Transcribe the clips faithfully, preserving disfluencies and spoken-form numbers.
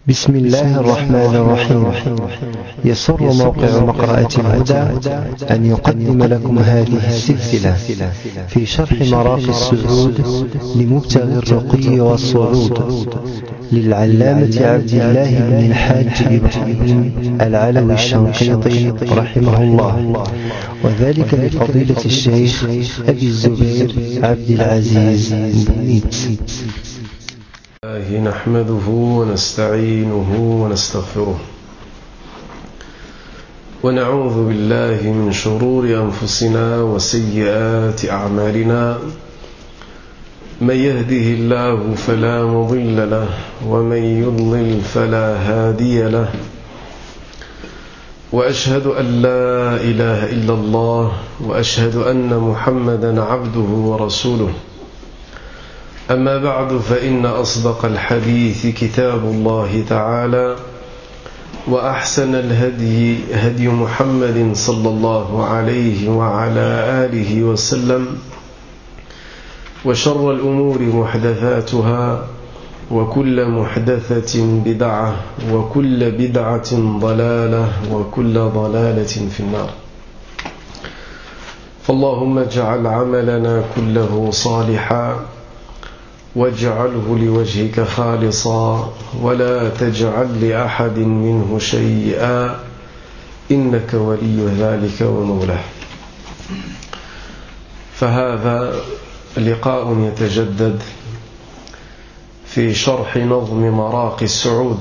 بسم الله الرحمن الرحيم. يسر موقع مقرأة الهدى أن يقدم لكم هذه السلسلة في شرح مراقي السعود لمبتغي الرقي والصعود للعلامة عبد الله بن الحاج إبراهيم العلوي الشنقيطي رحمه الله، وذلك لفضيلة الشيخ أبي الزبير عبد العزيز بنيت. نحمده ونستعينه ونستغفره ونعوذ بالله من شرور أنفسنا وسيئات أعمالنا. من يهده الله فلا مضل له ومن يضلل فلا هادي له، وأشهد أن لا إله إلا الله وأشهد أن محمدا عبده ورسوله. أما بعد، فإن أصدق الحديث كتاب الله تعالى، وأحسن الهدي هدي محمد صلى الله عليه وعلى آله وسلم، وشر الأمور محدثاتها، وكل محدثة بدعة، وكل بدعة ضلالة، وكل ضلالة في النار. فاللهم اجعل عملنا كله صالحا واجعله لوجهك خالصا، ولا تجعل لأحد منه شيئا، إنك ولي ذلك ومولاه. فهذا لقاء يتجدد في شرح نظم مراقي السعود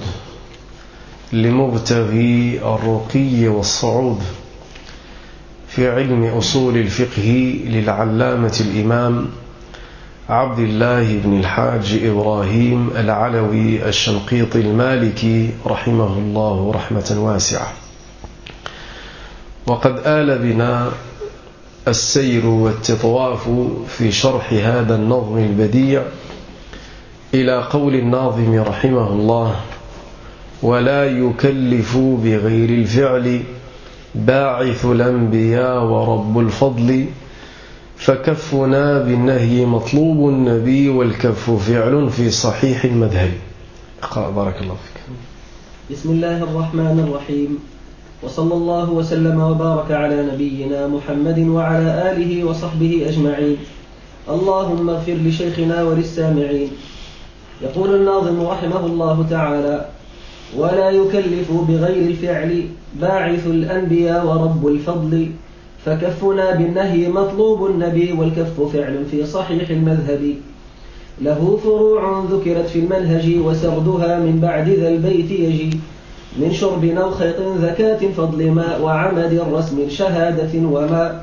لمبتغي الرقي والصعود في علم أصول الفقه للعلامة الإمام عبد الله بن الحاج إبراهيم العلوي الشنقيطي المالكي رحمه الله رحمة واسعة. وقد آل بنا السير والتطواف في شرح هذا النظم البديع إلى قول الناظم رحمه الله: ولا يكلف بغير الفعل باعث الأنبياء ورب الفضل، فكفنا بالنهي مطلوب النبي والكف فعل في صحيح المذهب. بارك الله فيك. بسم الله الرحمن الرحيم، وصلى الله وسلم وبارك على نبينا محمد وعلى آله وصحبه أجمعين. اللهم اغفر لشيخنا وللسامعين. يقول الناظم رحمه الله تعالى: ولا يكلف بغير الفعل باعث الأنبياء ورب الفضل، فكفنا بالنهي مطلوب النبي والكف فعل في صحيح المذهب. له فروع ذكرت في المنهج، وسردها من بعد ذا البيت يجي: من شرب أو خيط ذكاة فضل ماء، وعمد رسم شهادة وما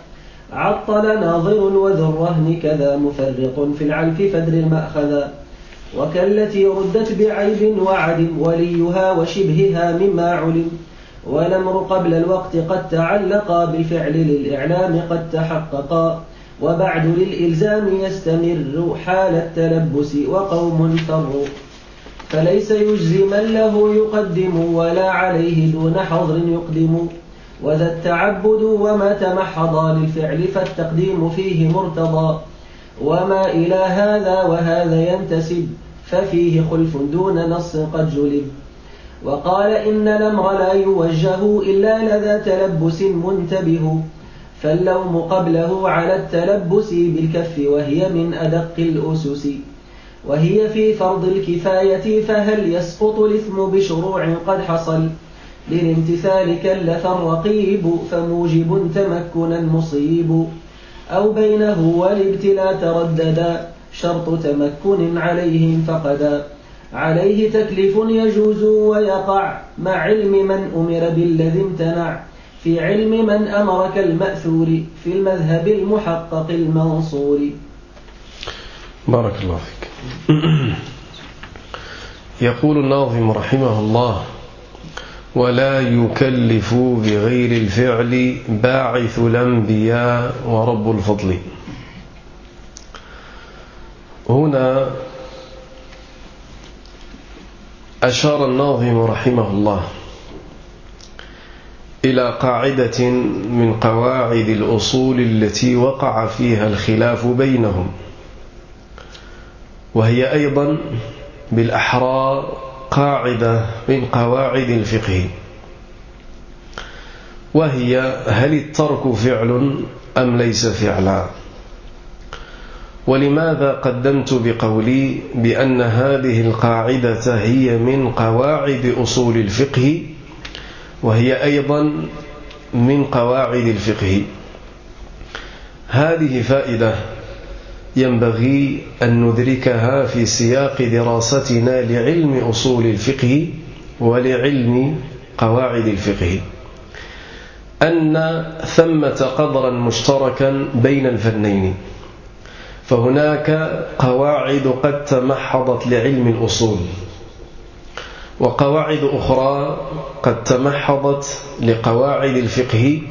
عطل ناظر وذو الرهن كذا، مفرق في العلف فدر المأخذا. وكالتي ردت بعيب وعدم وليها وشبهها مما علم، والأمر قبل الوقت قد تعلق بالفعل للإعلام قد تحققا، وبعد للإلزام يستمر حال التلبس وقوم فروا، فليس يجزي من له يقدم ولا عليه دون حظر يقدم. وذا التعبد وما تمحض للفعل فالتقديم فيه مرتضى، وما إلى هذا وهذا ينتسب ففيه خلف دون نص قد جلب. وقال إن الأمر لا يوجه إلا لذا تلبس منتبه، فاللوم قبله على التلبس بالكف، وهي من أدق الأسس. وهي في فرض الكفاية، فهل يسقط الإثم بشروع قد حصل للامتثال كلف الرقيب، فموجب تمكنا مصيب. أو بينه والابتلاء ترددا، شرط تمكن عليهم فقدا. عليه تكليف يجوز ويقع مع علم من أمر بالذي امتنع، في علم من أمر كالمأثور في المذهب المحقق المنصور. بارك الله فيك. يقول الناظم رحمه الله: ولا يكلف بغير الفعل باعث الأنبياء ورب الفضل. هنا أشار الناظم رحمه الله إلى قاعدة من قواعد الأصول التي وقع فيها الخلاف بينهم، وهي أيضا بالأحرى قاعدة من قواعد الفقه، وهي: هل الترك فعل أم ليس فعلا؟ ولماذا قدمت بقولي بأن هذه القاعدة هي من قواعد أصول الفقه، وهي أيضا من قواعد الفقه؟ هذه فائدة ينبغي أن ندركها في سياق دراستنا لعلم أصول الفقه ولعلم قواعد الفقه، أن ثمة قدرا مشتركا بين الفنين. فهناك قواعد قد تمحضت لعلم الأصول، وقواعد أخرى قد تمحضت لقواعد الفقه،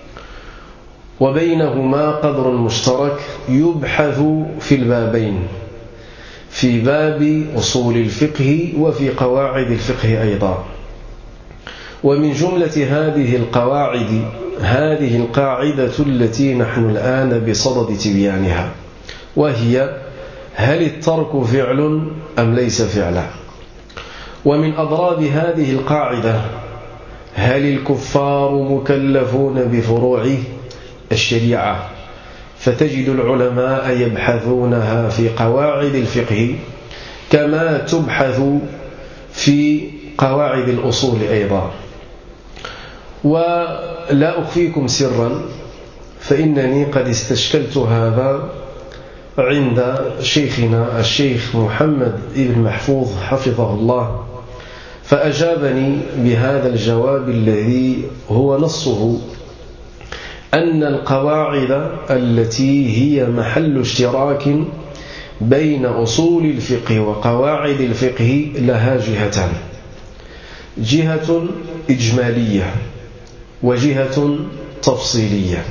وبينهما قدر مشترك يبحث في البابين، في باب أصول الفقه وفي قواعد الفقه أيضا. ومن جملة هذه القواعد هذه القاعدة التي نحن الآن بصدد تبيانها، وهي: هل الترك فعل أم ليس فعلا؟ ومن أضراب هذه القاعدة: هل الكفار مكلفون بفروع الشريعة؟ فتجد العلماء يبحثونها في قواعد الفقه كما تبحث في قواعد الأصول أيضا. ولا أخفيكم سرا، فإنني قد استشكلت هذا عند شيخنا الشيخ محمد بن محفوظ حفظه الله، فأجابني بهذا الجواب الذي هو نصه: أن القواعد التي هي محل اشتراك بين أصول الفقه وقواعد الفقه لها جهتان: جهة إجمالية وجهة تفصيلية.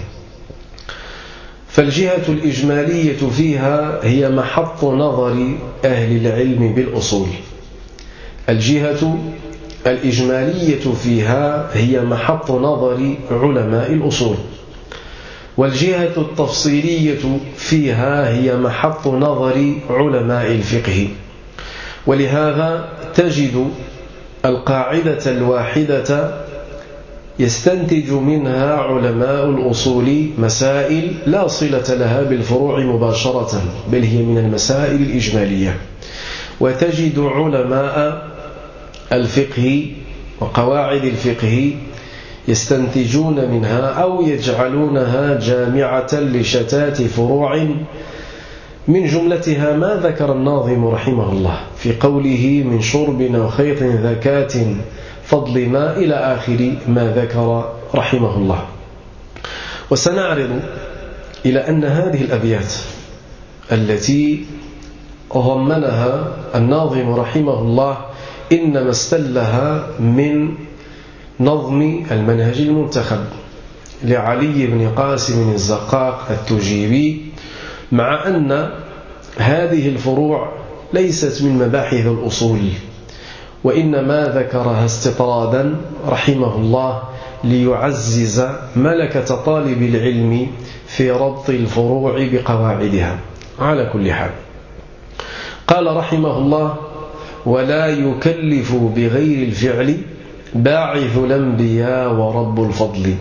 فالجهة الإجمالية فيها هي محط نظر أهل العلم بالأصول. الجهة الإجمالية فيها هي محط نظر علماء الأصول، والجهة التفصيلية فيها هي محط نظر علماء الفقه. ولهذا تجد القاعدة الواحدة يستنتج منها علماء الأصول مسائل لا صلة لها بالفروع مباشرة، بل هي من المسائل الإجمالية. وتجد علماء الفقه وقواعد الفقه يستنتجون منها أو يجعلونها جامعة لشتات فروع، من جملتها ما ذكر الناظم رحمه الله في قوله: من شرب وخيط ذكات فضل ما، إلى آخر ما ذكر رحمه الله. وسنعرض إلى أن هذه الأبيات التي ضمنها الناظم رحمه الله إنما استلها من نظم المنهج المنتخب لعلي بن قاسم الزقاق التجيبي، مع أن هذه الفروع ليست من مباحث الأصول، وإنما ذكرها استطرادا رحمه الله ليعزز ملكة طالب العلم في ربط الفروع بقواعدها. على كل حال، قال رحمه الله: ولا يكلف بغير الفعل باعث الأنبياء ورب الفضل.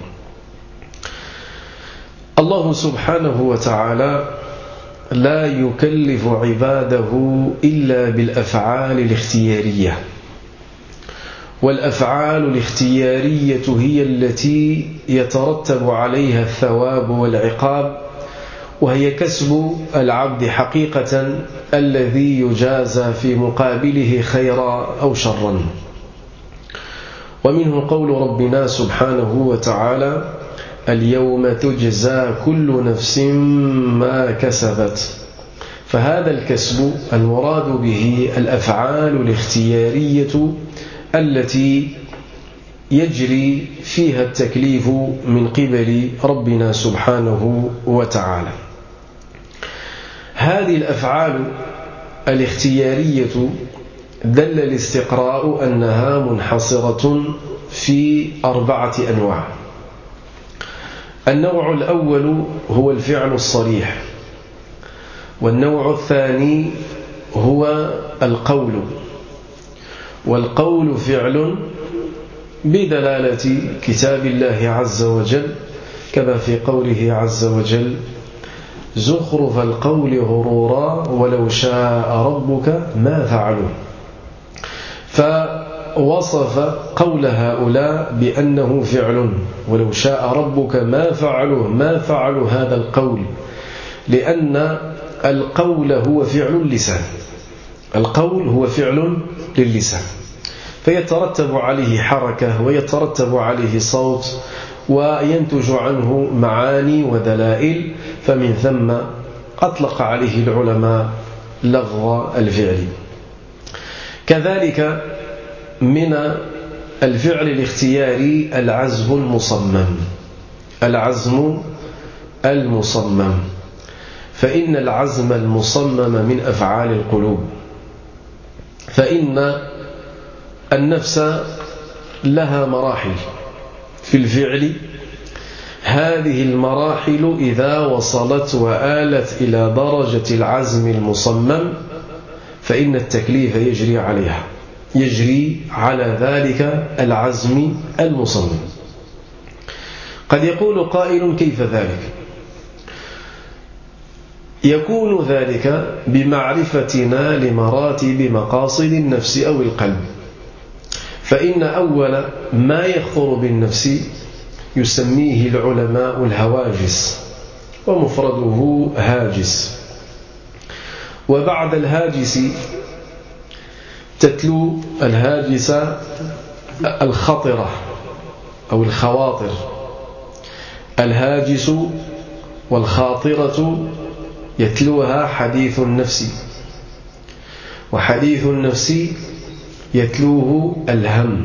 الله سبحانه وتعالى لا يكلف عباده إلا بالأفعال الاختيارية، والأفعال الاختيارية هي التي يترتب عليها الثواب والعقاب، وهي كسب العبد حقيقة الذي يجازى في مقابله خيرا أو شرا. ومنه قول ربنا سبحانه وتعالى: اليوم تجزى كل نفس ما كسبت. فهذا الكسب المراد به الأفعال الاختيارية التي يجري فيها التكليف من قبل ربنا سبحانه وتعالى. هذه الأفعال الاختيارية دل الاستقراء أنها منحصرة في أربعة أنواع. النوع الأول هو الفعل الصريح، والنوع الثاني هو القول، والقول فعل بدلالة كتاب الله عز وجل، كما في قوله عز وجل: زخرف القول غرورا ولو شاء ربك ما فعلوه. فوصف قول هؤلاء بأنه فعل، ولو شاء ربك ما فعلوه، ما فعلوا هذا القول، لأن القول هو فعل اللسان، القول هو فعل للسان، فيترتب عليه حركة ويترتب عليه صوت وينتج عنه معاني ودلائل، فمن ثم أطلق عليه العلماء لفظ الفعل. كذلك من الفعل الاختياري العزم المصمم، العزم المصمم، فإن العزم المصمم من أفعال القلوب، فإن النفس لها مراحل في الفعل، هذه المراحل إذا وصلت وآلت إلى درجة العزم المصمم فإن التكليف يجري عليها، يجري على ذلك العزم المصمم. قد يقول قائل: كيف ذلك؟ يكون ذلك بمعرفتنا لمراتب مقاصد النفس أو القلب، فإن أول ما يخطر بالنفس يسميه العلماء الهواجس، ومفرده هاجس، وبعد الهاجس تتلو الهاجس الخطرة أو الخواطر. الهاجس والخاطرة يتلوها حديث النفس، وحديث النفس يتلوه الهم،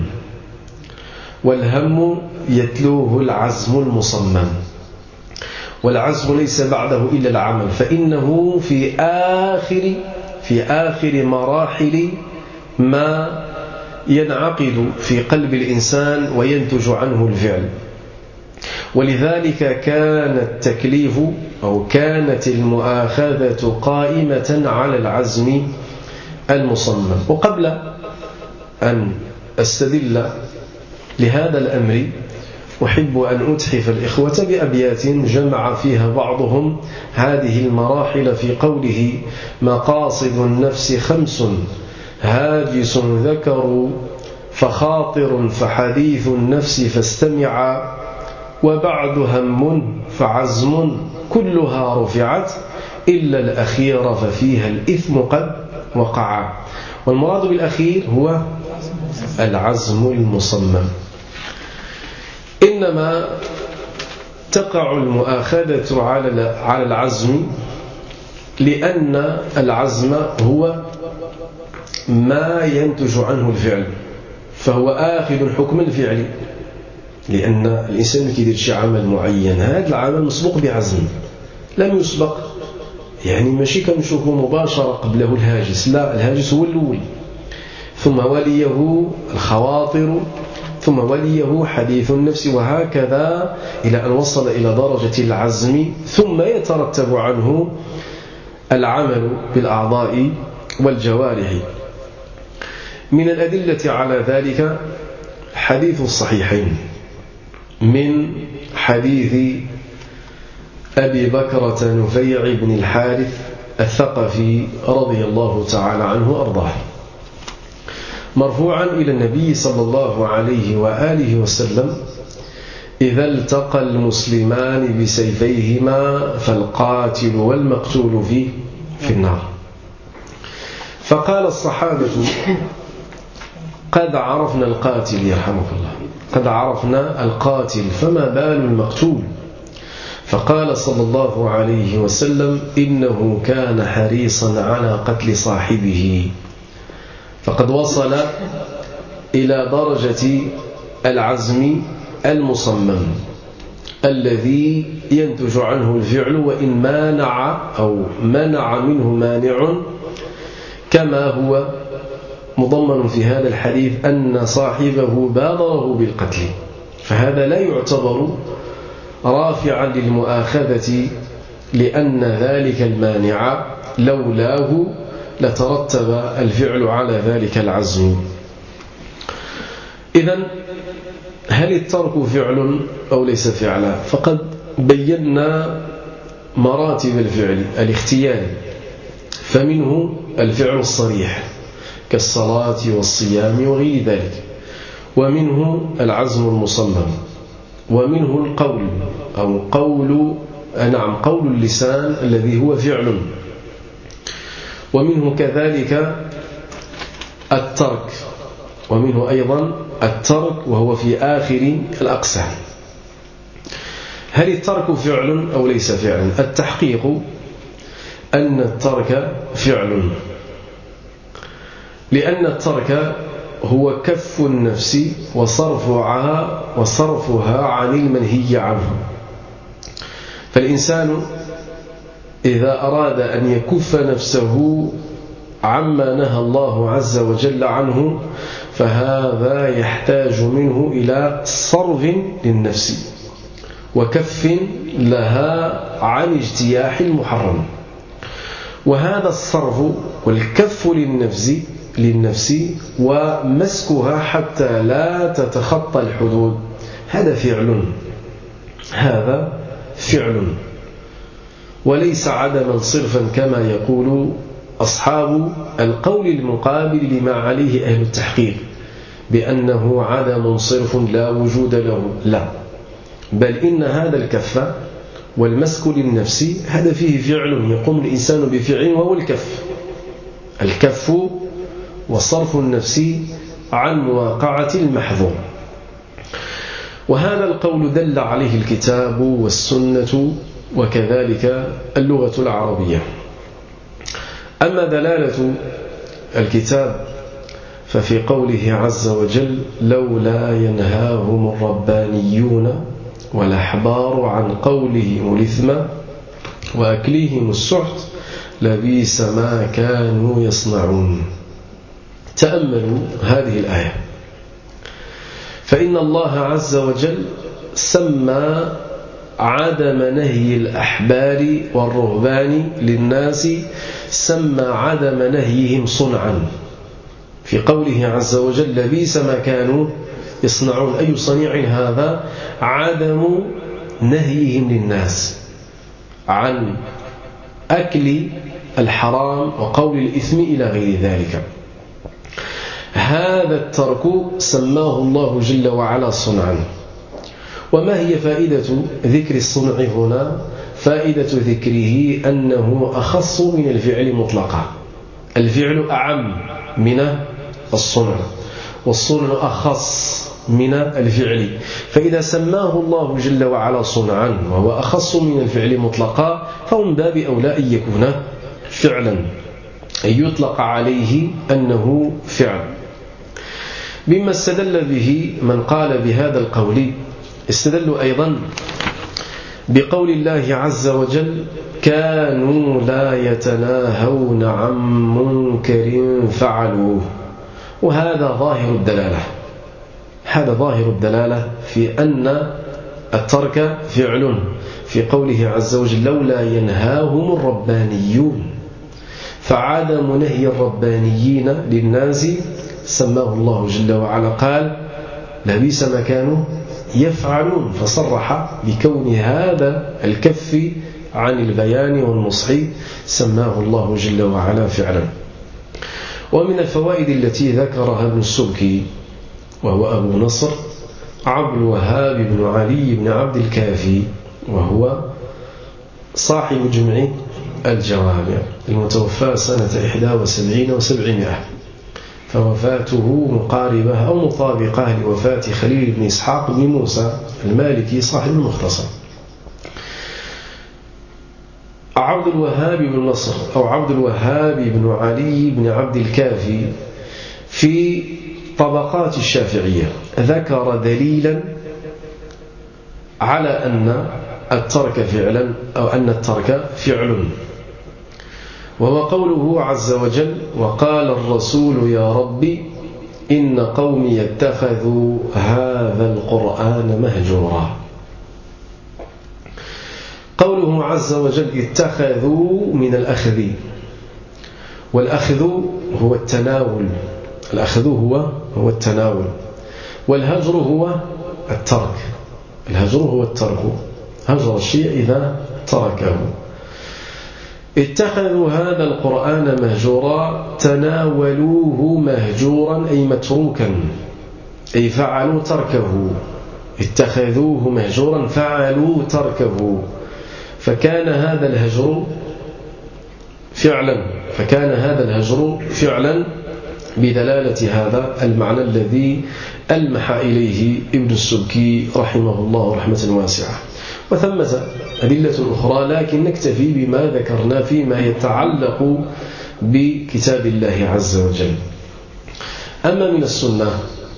والهم يتلوه العزم المصمم، والعزم ليس بعده إلا العمل، فإنه في آخر في آخر مراحل ما ينعقد في قلب الإنسان وينتج عنه الفعل. ولذلك كان التكليف أو كانت المؤاخذة قائمة على العزم المصمم. وقبل أن أستدل لهذا الأمر أحب أن أتحف الإخوة بأبيات جمع فيها بعضهم هذه المراحل في قوله: مقاصد النفس خمس هاجس ذكر فخاطر فحديث النفس فاستمع، وبعد هم فعزم كلها رفعت إلا الأخير ففيها الإثم قد وقع. والمراد بالأخير هو العزم المصمم. إنما تقع المؤاخذة على العزم لأن العزم هو ما ينتج عنه الفعل، فهو آخذ حكم الفعل، لأن الإنسان كيدير شي عمل معين، هذا العمل مسبوق بعزم، لم يسبق، يعني ماشي كنشوفه مباشرة قبله الهاجس، لا، الهاجس هو الأول، ثم وليه الخواطر، ثم وليه حديث النفس، وهكذا إلى أن وصل إلى درجة العزم، ثم يترتب عنه العمل بالأعضاء والجوارح. من الأدلة على ذلك حديث الصحيحين من حديث أبي بكرة نفيع بن الحارث الثقفي رضي الله تعالى عنه وأرضاه، مرفوعا إلى النبي صلى الله عليه وآله وسلم: إذا التقى المسلمان بسيفيهما فالقاتل والمقتول فيه في النار. فقال الصحابة: قد عرفنا القاتل، يرحمك الله، قد عرفنا القاتل، فما بال المقتول؟ فقال صلى الله عليه وسلم: إنه كان حريصا على قتل صاحبه. فقد وصل إلى درجة العزم المصمم الذي ينتج عنه الفعل، وإن مانع أو منع منه مانع، كما هو مضمن في هذا الحديث أن صاحبه بادره بالقتل، فهذا لا يعتبر رافعا للمؤاخذة، لأن ذلك المانع لولاه لترتب الفعل على ذلك العزم. إذن هل الترك فعل أو ليس فعلا؟ فقد بينا مراتب الفعل الاختياري، فمنه الفعل الصريح كالصلاة والصيام وغير ذلك، ومنه العزم المصمم، ومنه القول أو قول نعم قول اللسان الذي هو فعل، ومنه كذلك الترك، ومنه أيضا الترك وهو في آخر الأقسام. هل الترك فعل أو ليس فعلا؟ التحقيق أن الترك فعل، لأن الترك هو كف النفس وصرفها وصرفها عن المنهي عنه. فالإنسان إذا أراد أن يكف نفسه عما نهى الله عز وجل عنه فهذا يحتاج منه إلى صرف للنفس وكف لها عن اجتياح المحرم. وهذا الصرف والكف للنفس للنفس ومسكها حتى لا تتخطى الحدود هذا فعل، هذا فعل وليس عدما صرفا كما يقول أصحاب القول المقابل لما عليه أهل التحقيق بأنه عدم صرف لا وجود له، لا، بل إن هذا الكف والمسك للنفس هذا فيه فعل يقوم الإنسان بفعل وهو الكف الكف وصرف النفس عن مواقعة المحظور. وهذا القول دل عليه الكتاب والسنة وكذلك اللغة العربية. أما دلالة الكتاب ففي قوله عز وجل لولا ينهاهم الربانيون والأحبار عن قولهم الإثم وأكلهم السحت لبئس ما كانوا يصنعون. تأملوا هذه الآية، فإن الله عز وجل سمى عدم نهي الأحبار والرهبان للناس سمى عدم نهيهم صنعا في قوله عز وجل لبئس ما كانوا يصنعون. أي صنيع هذا؟ عدم نهيهم للناس عن أكل الحرام وقول الإثم إلى غير ذلك. هذا الترك سماه الله جل وعلا صنعا. وما هي فائدة ذكر الصنع هنا؟ فائدة ذكره أنه أخص من الفعل مطلقا، الفعل أعم من الصنع والصنع أخص من الفعل، فإذا سماه الله جل وعلا صنعا وهو أخص من الفعل مطلقا فهم باب أولى أن يكون فعلا، أن يطلق عليه أنه فعل. مما استدل به من قال بهذا القول استدلوا أيضا بقول الله عز وجل كانوا لا يتناهون عن منكر فعلوه. وهذا ظاهر الدلالة، هذا ظاهر الدلالة في أن الترك فعل في قوله عز وجل لولا ينهاهم الربانيون، فعدم نهي الربانيين للناس سماه الله جل وعلا قال لبئس ما كانوا يفعلون، فصرح بكون هذا الكف عن البيان والنصح سماه الله جل وعلا فعلا. ومن الفوائد التي ذكرها ابن السبكي وهو أبو نصر عبد الوهاب بن علي بن عبد الكافي، وهو صاحب جمع الجوامع المتوفى سنة إحدى وسبعين وسبعمائة، فوفاته مقاربة أو مطابقة لوفاة خليل بن إسحاق بن موسى المالكي صاحب المختصر. عبد الوهاب بن نصر أو عبد الوهاب بن علي بن عبد الكافي في طبقات الشافعية ذكر دليلا على أن الترك فعلا أو أن الترك فعل، وهو قوله عز وجل وقال الرسول يا رب إن قومي اتخذوا هذا القرآن مهجورا. قوله عز وجل اتخذوا من الأخذ، والأخذ هو التناول، الأخذ هو هو التناول، والهجر هو الترك. الهجر هو الترك، هجر الشيء إذا تركه. اتخذوا هذا القرآن مهجورا، تناولوه مهجورا أي متروكا، أي فعلوا تركه. اتخذوه مهجورا فعلوا تركه، فكان هذا الهجر فعلا فكان هذا الهجر فعلا بدلالة هذا المعنى الذي ألمح إليه ابن السبكي رحمه الله رحمة واسعة. وثمة أدلة أخرى، لكن نكتفي بما ذكرنا فيما يتعلق بكتاب الله عز وجل. أما من السنة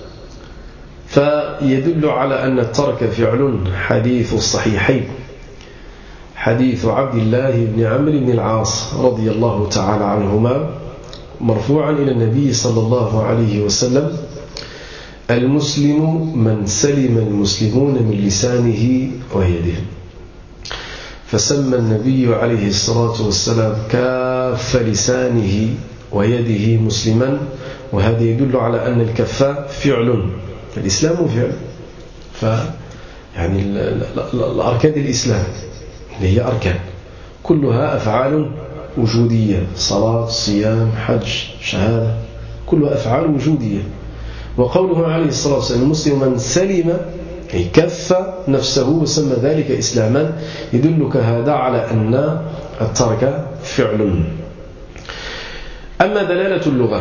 فيدل على أن الترك فعل حديث الصحيحين، حديث عبد الله بن عمرو بن العاص رضي الله تعالى عنهما مرفوعا إلى النبي صلى الله عليه وسلم: المسلم من سلم المسلمون من لسانه ويده. فسمى النبي عليه الصلاة والسلام كاف لسانه ويده مسلما، وهذا يدل على أن الكف فعل، الإسلام فعل. ف يعني الأركان الإسلام اللي هي أركان كلها أفعال وجودية، صلاة، صيام، حج، شهادة، كلها أفعال وجودية. وقوله عليه الصلاة والسلام: المسلم من سلم، أي كف نفسه وسمى ذلك إسلاما، يدلك هذا على أن الترك فعل. أما دلالة اللغة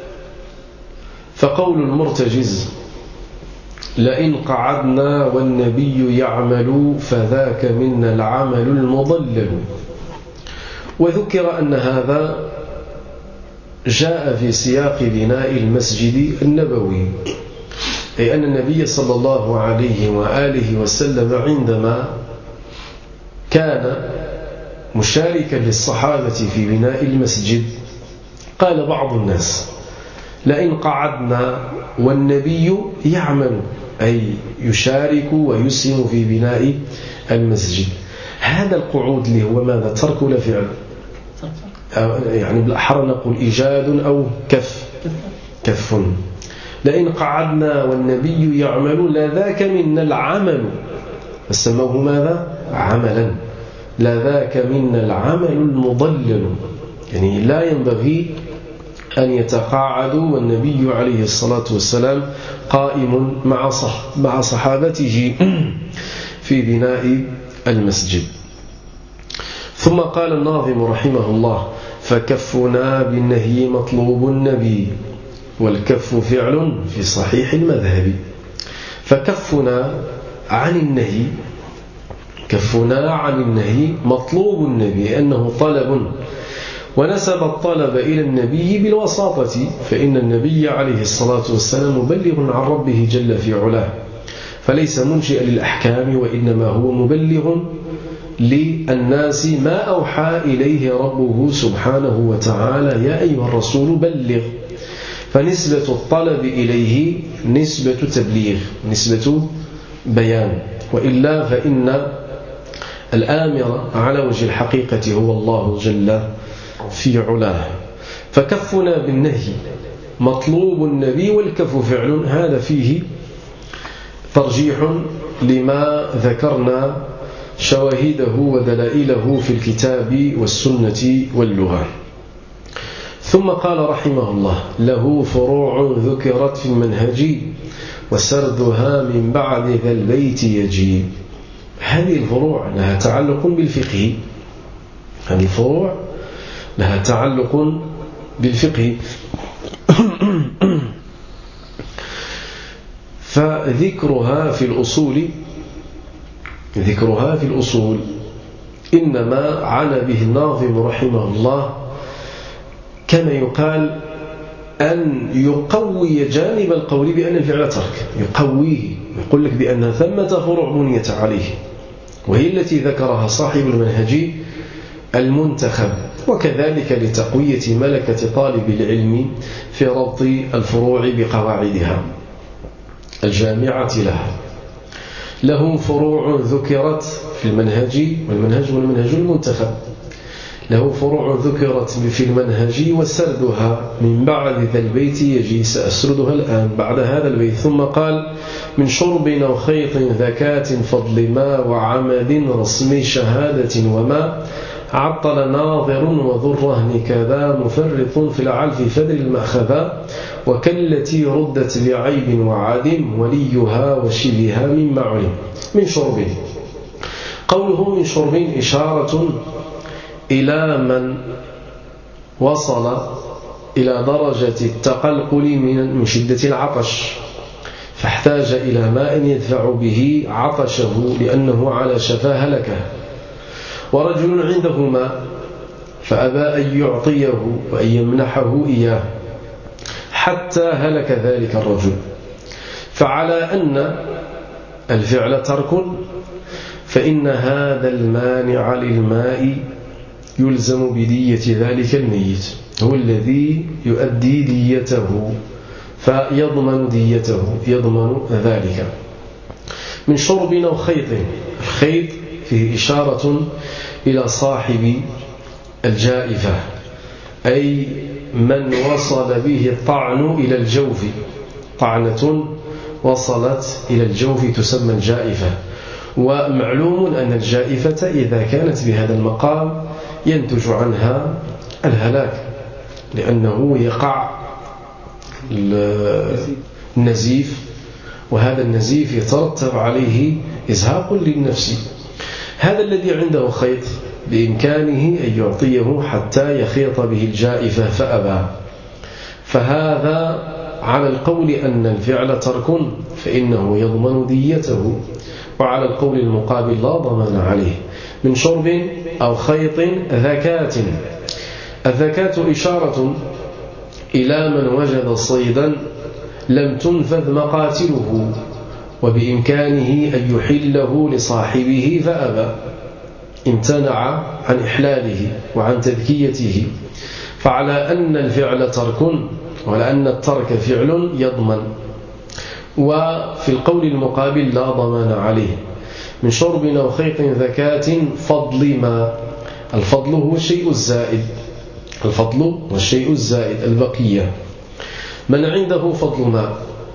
فقول المرتجز: لئن قعدنا والنبي يعمل فذاك منا العمل المضلل. وذكر أن هذا جاء في سياق بناء المسجد النبوي، أي أن النبي صلى الله عليه وآله وسلم عندما كان مشاركا للصحابة في بناء المسجد قال بعض الناس: لئن قعدنا والنبي يعمل، أي يشارك ويسهم في بناء المسجد. هذا القعود اللي هو ماذا؟ ترك ولا فعل؟ يعني بالأحرى نقول إيجاد أو كف كف. لئن قعدنا والنبي يعمل لذاك منا العمل، فسموه ماذا؟ عملا. لذاك منا العمل المضلل، يعني لا ينبغي أن يتقاعدوا والنبي عليه الصلاة والسلام قائم مع صح مع صحابته في بناء المسجد. ثم قال الناظم رحمه الله: فكفنا بالنهي مطلوب النبي، والكف فعل في صحيح المذهب. فكفنا عن النهي كفنا عن النهي مطلوب النبي، أنه طلب، ونسب الطلب إلى النبي بالوساطة، فإن النبي عليه الصلاة والسلام مبلغ عن ربه جل في علاه، فليس منشئا للأحكام، وإنما هو مبلغ للناس ما أوحى إليه ربه سبحانه وتعالى: يا أيها الرسول بلغ. فنسبة الطلب إليه نسبة تبليغ، نسبة بيان، وإلا فإن الآمر على وجه الحقيقة هو الله جل في علاه. فكفنا بالنهي مطلوب النبي، والكف فعل، هذا فيه ترجيح لما ذكرنا شواهده ودلائله في الكتاب والسنة واللغة. ثم قال رحمه الله: له فروع ذكرت في المنهج، وسردها من بعد ذا البيت يجي. هذه الفروع لها تعلق بالفقه، هذه الفروع لها تعلق بالفقه. فذكرها في الأصول ذكرها في الأصول إنما عنى به الناظم رحمه الله كما يقال أن يقوي جانب القول بأن الفعل ترك، يقويه، يقول لك بأن ثمة فروع بنيت عليه، وهي التي ذكرها صاحب المنهج المنتخب، وكذلك لتقوية ملكة طالب العلم في ربط الفروع بقواعدها الجامعة لها. له فروع ذكرت في المنهج، والمنهج والمنهج المنتخب. له فروع ذكرت في المنهج وسردها من بعد ذا البيت يجي، سأسردها الآن بعد هذا البيت. ثم قال: من شرب أو خيط ذكاة فضل ما وعمد رسم شهادة وما عطل ناظر وذو الرهن كذا مفرط في العلف فدر المأخذا وكالتي ردت بعيب وعدم وليها وشبها مما علم. من شرب، قوله من شرب إشارة إلى من وصل إلى درجة التقلقل من شدة العطش فاحتاج إلى ماء يدفع به عطشه لأنه على شفا هلكه. ورجل عنده ماء فأبى أن يعطيه وأن يمنحه إياه حتى هلك ذلك الرجل. فعلى أن الفعل ترك، فإن هذا المانع للماء يلزم بدية ذلك الميت، هو الذي يؤدي ديته فيضمن ديته، يضمن ذلك. من شرب أو خيط، الخيط فيه إشارة إلى صاحب الجائفة، أي من وصل به الطعن إلى الجوف، طعنة وصلت إلى الجوف تسمى الجائفة. ومعلوم أن الجائفة إذا كانت بهذا المقام ينتج عنها الهلاك، لأنه يقع النزيف، وهذا النزيف يترتب عليه إزهاق للنفس. هذا الذي عنده خيط بإمكانه أن يعطيه حتى يخيط به الجائفة فأبى، فهذا على القول أن الفعل ترك فإنه يضمن ديته، وعلى القول المقابل لا ضمان عليه. من شرب أو خيط ذكاة، الذكاة إشارة إلى من وجد صيدا لم تنفذ مقاتله وبإمكانه أن يحله لصاحبه فأبى، امتنع عن إحلاله وعن تذكيته. فعلى أن الفعل ترك ولأن الترك فعل يضمن، وفي القول المقابل لا ضمان عليه. من شرب أو خيط ذكاة فضل ما، الفضل هو الشيء الزائد، الفضل والشيء الزائد البقية. من عنده فضل ماء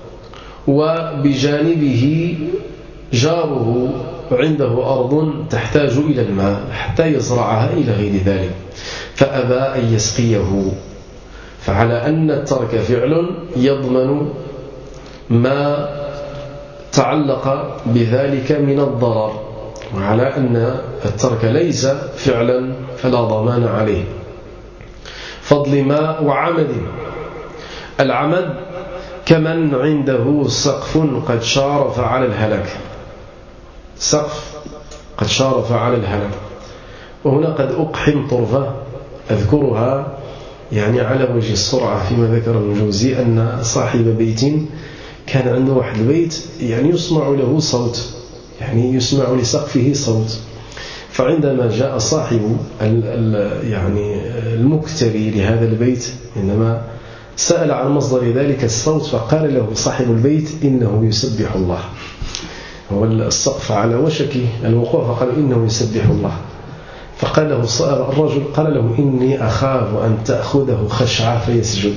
وبجانبه جاره عنده أرض تحتاج إلى الماء حتى يزرعها إلى غير ذلك فأبى أن يسقيه، فعلى أن الترك فعل يضمن ما تعلق بذلك من الضرر، وعلى أن الترك ليس فعلا فلا ضمان عليه. فضل ماء وعمد، العمد كمن عنده سقف قد شارف على الهلك، سقف قد شارف على الهلك. وهنا قد أقحم طرفة أذكرها يعني على وجه السرعة فيما ذكر ابن الجوزي أن صاحب بيت كان عنده واحد البيت يعني يسمع له صوت، يعني يسمع لسقفه صوت. فعندما جاء صاحب يعني المكتري لهذا البيت إنما سأل عن مصدر ذلك الصوت، فقال له صاحب البيت إنه يسبح الله، هو السقف على وشك الوقوع، فقال إنه يسبح الله. فقال له الرجل قال له إني أخاف أن تأخذه خشعة فيسجد.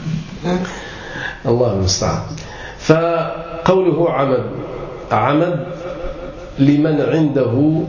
الله المستعان. فقوله عمد، عمد لمن عنده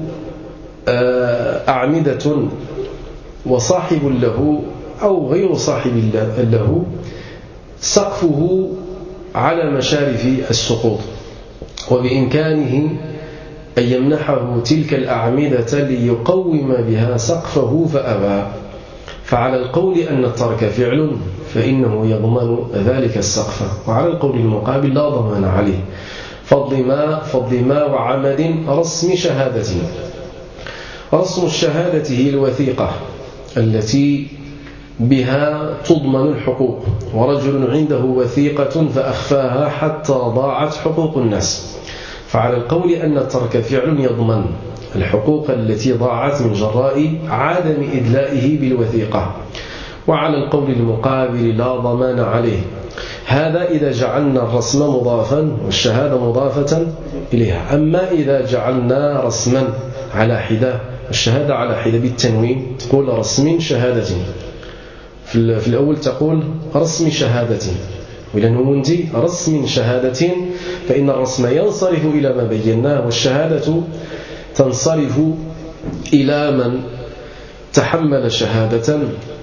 أعمدة وصاحب له أو غير صاحب له سقفه على مشارف السقوط، وبإمكانه أن يمنحه تلك الأعمدة ليقوم بها سقفه فأبى. فعلى القول أن الترك فعل فإنه يضمن ذلك السقف، وعلى القول المقابل لا ضمان عليه. فضل ما فضل ما وعمد رسم شهادته، رسم الشهادة هي الوثيقة التي بها تضمن الحقوق. ورجل عنده وثيقة فأخفاها حتى ضاعت حقوق الناس، فعلى القول أن الترك فعل يضمن الحقوق التي ضاعت من جراء عدم إدلائه بالوثيقة، وعلى القول المقابل لا ضمان عليه. هذا إذا جعلنا الرسم مضافا والشهادة مضافة إليها. أما إذا جعلنا رسما على حدة الشهادة على حدة بالتنوين تقول رسم شهادة، في الأول تقول رسم شهادة، وإلى نوندي رسم شهادة، فإن الرسم ينصرف إلى ما بيناه، والشهادة تنصرف إلى من تحمل شهادة.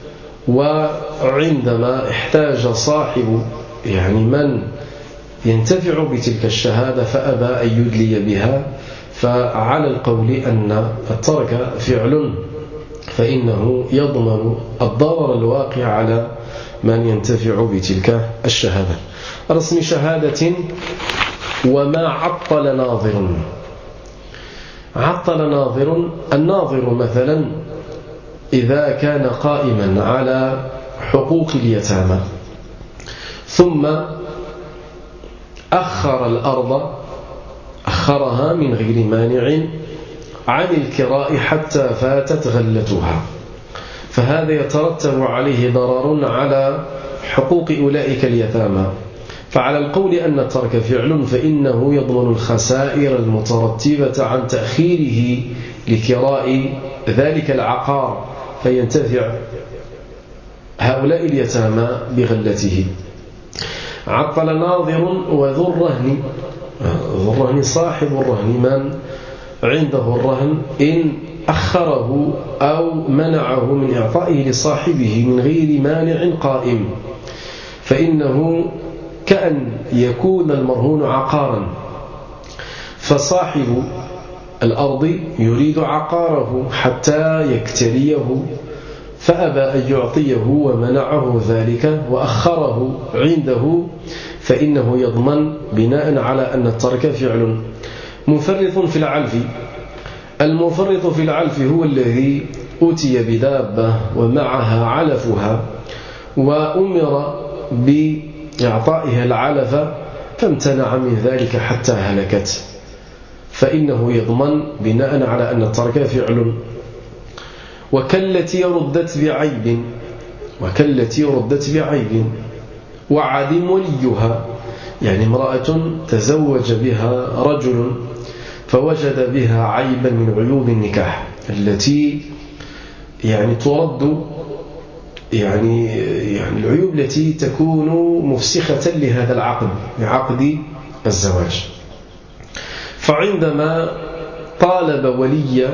وعندما احتاج صاحب يعني من ينتفع بتلك الشهادة فأبى أن يدلي بها، فعلى القول أن الترك فعل فإنه يضمن الضرر الواقع على من ينتفع بتلك الشهادة. رسم شهادة. وما عطل ناظر. عطل ناظر، الناظر مثلا إذا كان قائما على حقوق اليتامى ثم أخر الأرض أخرها من غير مانع عن الكراء حتى فاتت غلتها، فهذا يترتب عليه ضرر على حقوق أولئك اليتامى. فعلى القول أن الترك فعل فإنه يضمن الخسائر المترتبة عن تأخيره لكراء ذلك العقار فينتفع هؤلاء اليتامى بغلته. عطل ناظر وذو الرهن. ذو الرهن صاحب الرهن من عنده الرهن إن أخره أو منعه من إعطائه لصاحبه من غير مانع قائم فإنه كأن يكون المرهون عقارا، فصاحب الأرض يريد عقاره حتى يكتريه فأبى أن يعطيه ومنعه ذلك وأخره عنده، فإنه يضمن بناء على أن الترك فعل. مفرط في العلف. المفرط في العلف هو الذي أتي بدابة ومعها علفها وأمر بإعطائها العلف فامتنع من ذلك حتى هلكت، فإنه يضمن بناء على أن الترك فعل. وكالتي ردت بعيب. وكالتي ردت بعيب وعدم وليها، يعني امرأة تزوج بها رجل فوجد بها عيبا من عيوب النكاح التي يعني ترد، يعني يعني العيوب التي تكون مفسخة لهذا العقد لعقد الزواج. فعندما طالب ولي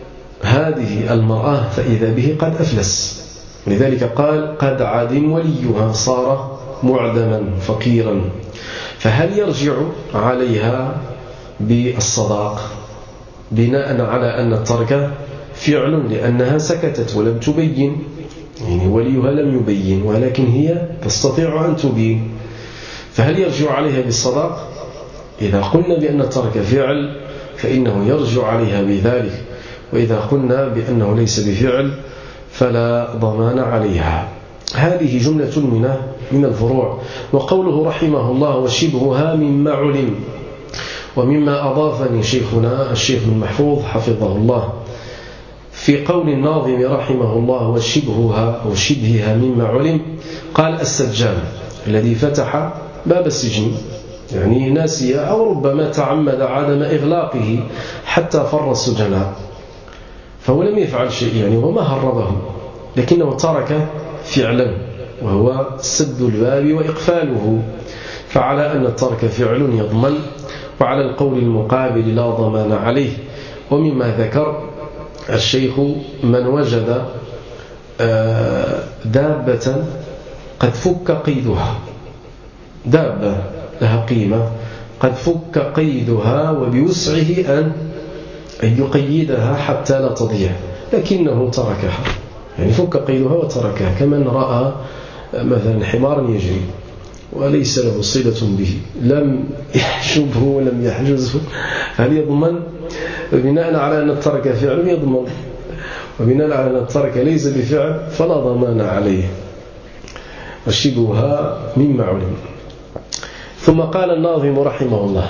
هذه المرأة فإذا به قد أفلس، لذلك قال قد عدم وليها، صار معدما فقيرا، فهل يرجع عليها بالصداق بناء على أن الترك فعل لأنها سكتت ولم تبين، يعني وليها لم يبين ولكن هي تستطيع أن تبين، فهل يرجع عليها بالصداق؟ إذا قلنا بأن الترك فعل فإنه يرجع عليها بذلك، وإذا قلنا بأنه ليس بفعل فلا ضمان عليها. هذه جملة من من الفروع. وقوله رحمه الله وشبهها مما علم، ومما أضافني شيخنا الشيخ المحفوظ حفظه الله في قول الناظم رحمه الله وشبهها أو شبهها مما علم، قال السجان الذي فتح باب السجن يعني ناسي أو ربما تعمد عدم إغلاقه حتى فر السجناء، فهو لم يفعل شيء يعني وما هربه، لكنه ترك فعلا وهو سد الباب وإقفاله، فعلى أن الترك فعل يضمن، وعلى القول المقابل لا ضمان عليه. ومما ذكر الشيخ من وجد دابة قد فك قيدها، دابة لها قيمة قد فك قيدها وبوسعه أن يقيدها حتى لا تضيع، لكنه تركها، يعني فك قيدها وتركها، كمن رأى مثلا حمارا يجري وليس له صلة به لم يحجبه ولم يحجزه، هل يضمن؟ بناء على أن الترك فعل يضمن، وبناء على أن الترك ليس بفعل فلا ضمان عليه. وشبهها مما علم. ثم قال الناظم رحمه الله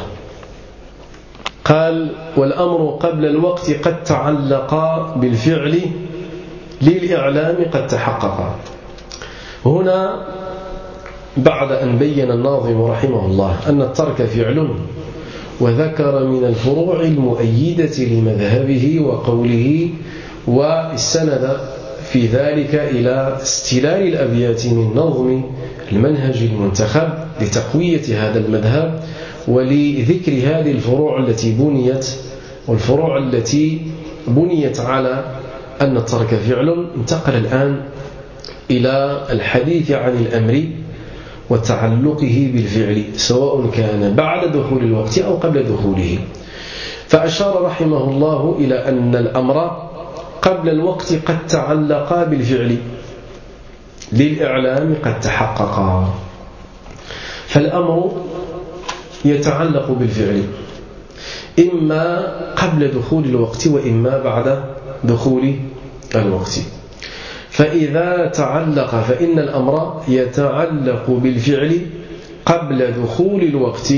قال والأمر قبل الوقت قد تعلق بالفعل للإعلام قد تحقق. هنا بعد أن بين الناظم رحمه الله أن الترك فعل وذكر من الفروع المؤيدة لمذهبه وقوله، واستند في ذلك إلى استلال الأبيات من نظم المنهج المنتخب لتقوية هذا المذهب ولذكر هذه الفروع التي بنيت والفروع التي بنيت على أن الترك فعل. انتقل الآن إلى الحديث عن الأمر وتعلقه بالفعل سواء كان بعد دخول الوقت أو قبل دخوله. فأشار رحمه الله إلى أن الأمر قبل الوقت قد تعلق بالفعل للإعلام قد تحقق. فالأمر يتعلق بالفعل إما قبل دخول الوقت وإما بعد دخول الوقت. فإذا تعلق فإن الأمر يتعلق بالفعل قبل دخول الوقت،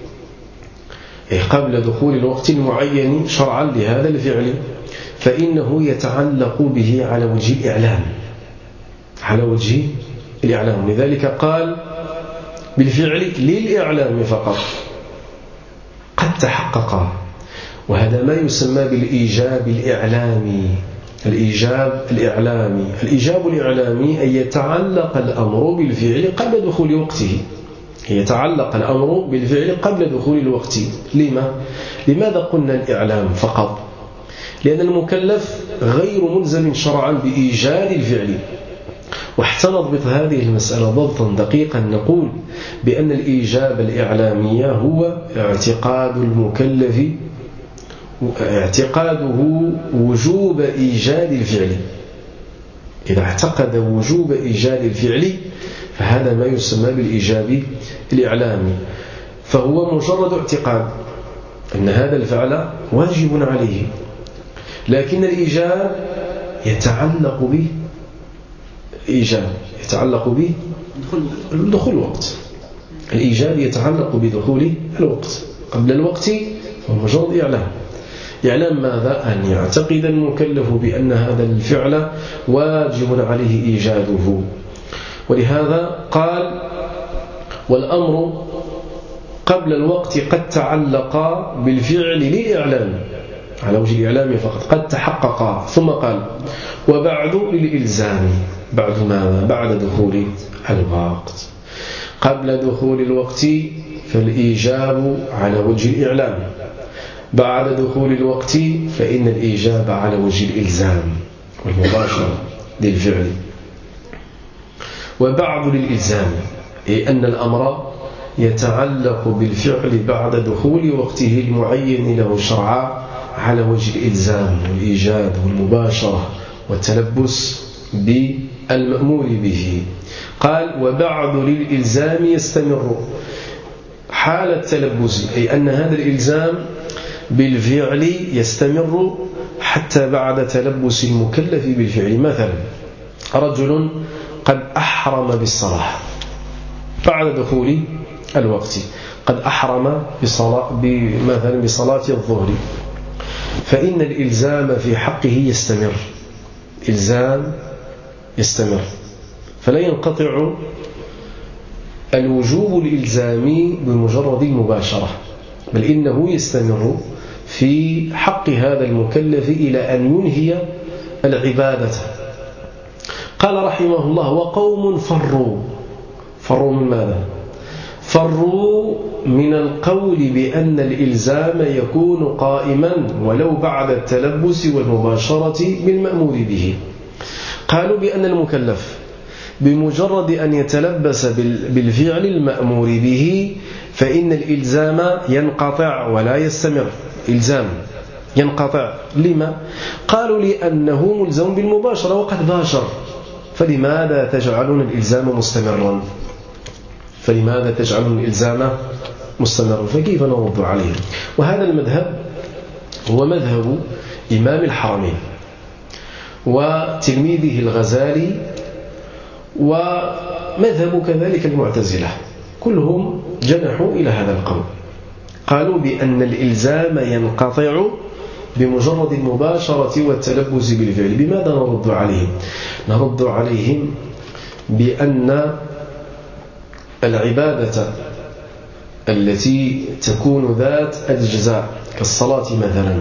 قبل دخول الوقت المعين شرعا لهذا الفعل، فإنه يتعلق به على وجه الإعلام على وجه الإعلام. لذلك قال بالفعل للإعلام فقط قد تحقق، وهذا ما يسمى بالإيجاب الإعلامي. الإيجاب الإعلامي الإيجاب الإعلامي أن يتعلق الأمر بالفعل قبل دخول وقته، يتعلق الأمر بالفعل قبل دخول الوقت. لما؟ لماذا قلنا الإعلام فقط؟ لأن المكلف غير ملزم شرعا بإيجاد الفعل. وحتى نضبط هذه المسألة ضبطا دقيقا نقول بأن الإيجاب الإعلامي هو اعتقاد المكلف اعتقاده وجوب إيجاد الفعل. إذا اعتقد وجوب إيجاد الفعل فهذا ما يسمى بالإيجاب الإعلامي، فهو مجرد اعتقاد أن هذا الفعل واجب عليه، لكن الإيجاب يتعلق به إيجاب يتعلق به دخول الوقت. الإيجاب يتعلق بدخول الوقت. قبل الوقت هو مجرد إعلام. يعلم ماذا؟ أن يعتقد المكلف بأن هذا الفعل واجب عليه إيجاده. ولهذا قال والأمر قبل الوقت قد تعلق بالفعل للإعلام على وجه الإعلام فقط قد تحقق. ثم قال وبعد للإلزام. بعد ماذا؟ بعد دخول الوقت. قبل دخول الوقت فالإيجاب على وجه الإعلام، بعد دخول الوقت فإن الإيجاب على وجه الإلزام والمباشرة للفعل. وبعد للإلزام أي أن الأمر يتعلق بالفعل بعد دخول وقته المعين له شرعا على وجه الإلزام والإيجاد والمباشرة والتلبس بالمأمور به. قال وبعد للإلزام يستمر حال التلبس، أي أن هذا الإلزام بالفعل يستمر حتى بعد تلبس المكلف بالفعل. مثلا رجل قد أحرم بالصلاة بعد دخول الوقت، قد أحرم بصلاة مثلا بصلاة الظهر، فإن الإلزام في حقه يستمر، إلزام يستمر، فلا ينقطع الوجوب الإلزامي بمجرد المباشرة، بل إنه يستمر في حق هذا المكلف إلى أن ينهي العبادة. قال رحمه الله وقوم فروا. فروا من ماذا؟ فروا من القول بأن الإلزام يكون قائما ولو بعد التلبس والمباشرة بالمأمور به. قالوا بأن المكلف بمجرد أن يتلبس بالفعل المأمور به فإن الإلزام ينقطع ولا يستمر. إلزام ينقطع. لما؟ قالوا لأنه ملزم بالمباشرة وقد باشر، فلماذا تجعلون الإلزام مستمرا؟ فلماذا تجعلون الإلزام مستمرا؟ فكيف نرد عليه؟ وهذا المذهب هو مذهب إمام الحرمين وتلميذه الغزالي ومذهب كذلك المعتزلة، كلهم جنحوا إلى هذا القول. قالوا بأن الإلزام ينقطع بمجرد المباشرة والتلبس بالفعل. بماذا نرد عليهم؟ نرد عليهم بأن العبادة التي تكون ذات أجزاء كالصلاة مثلا،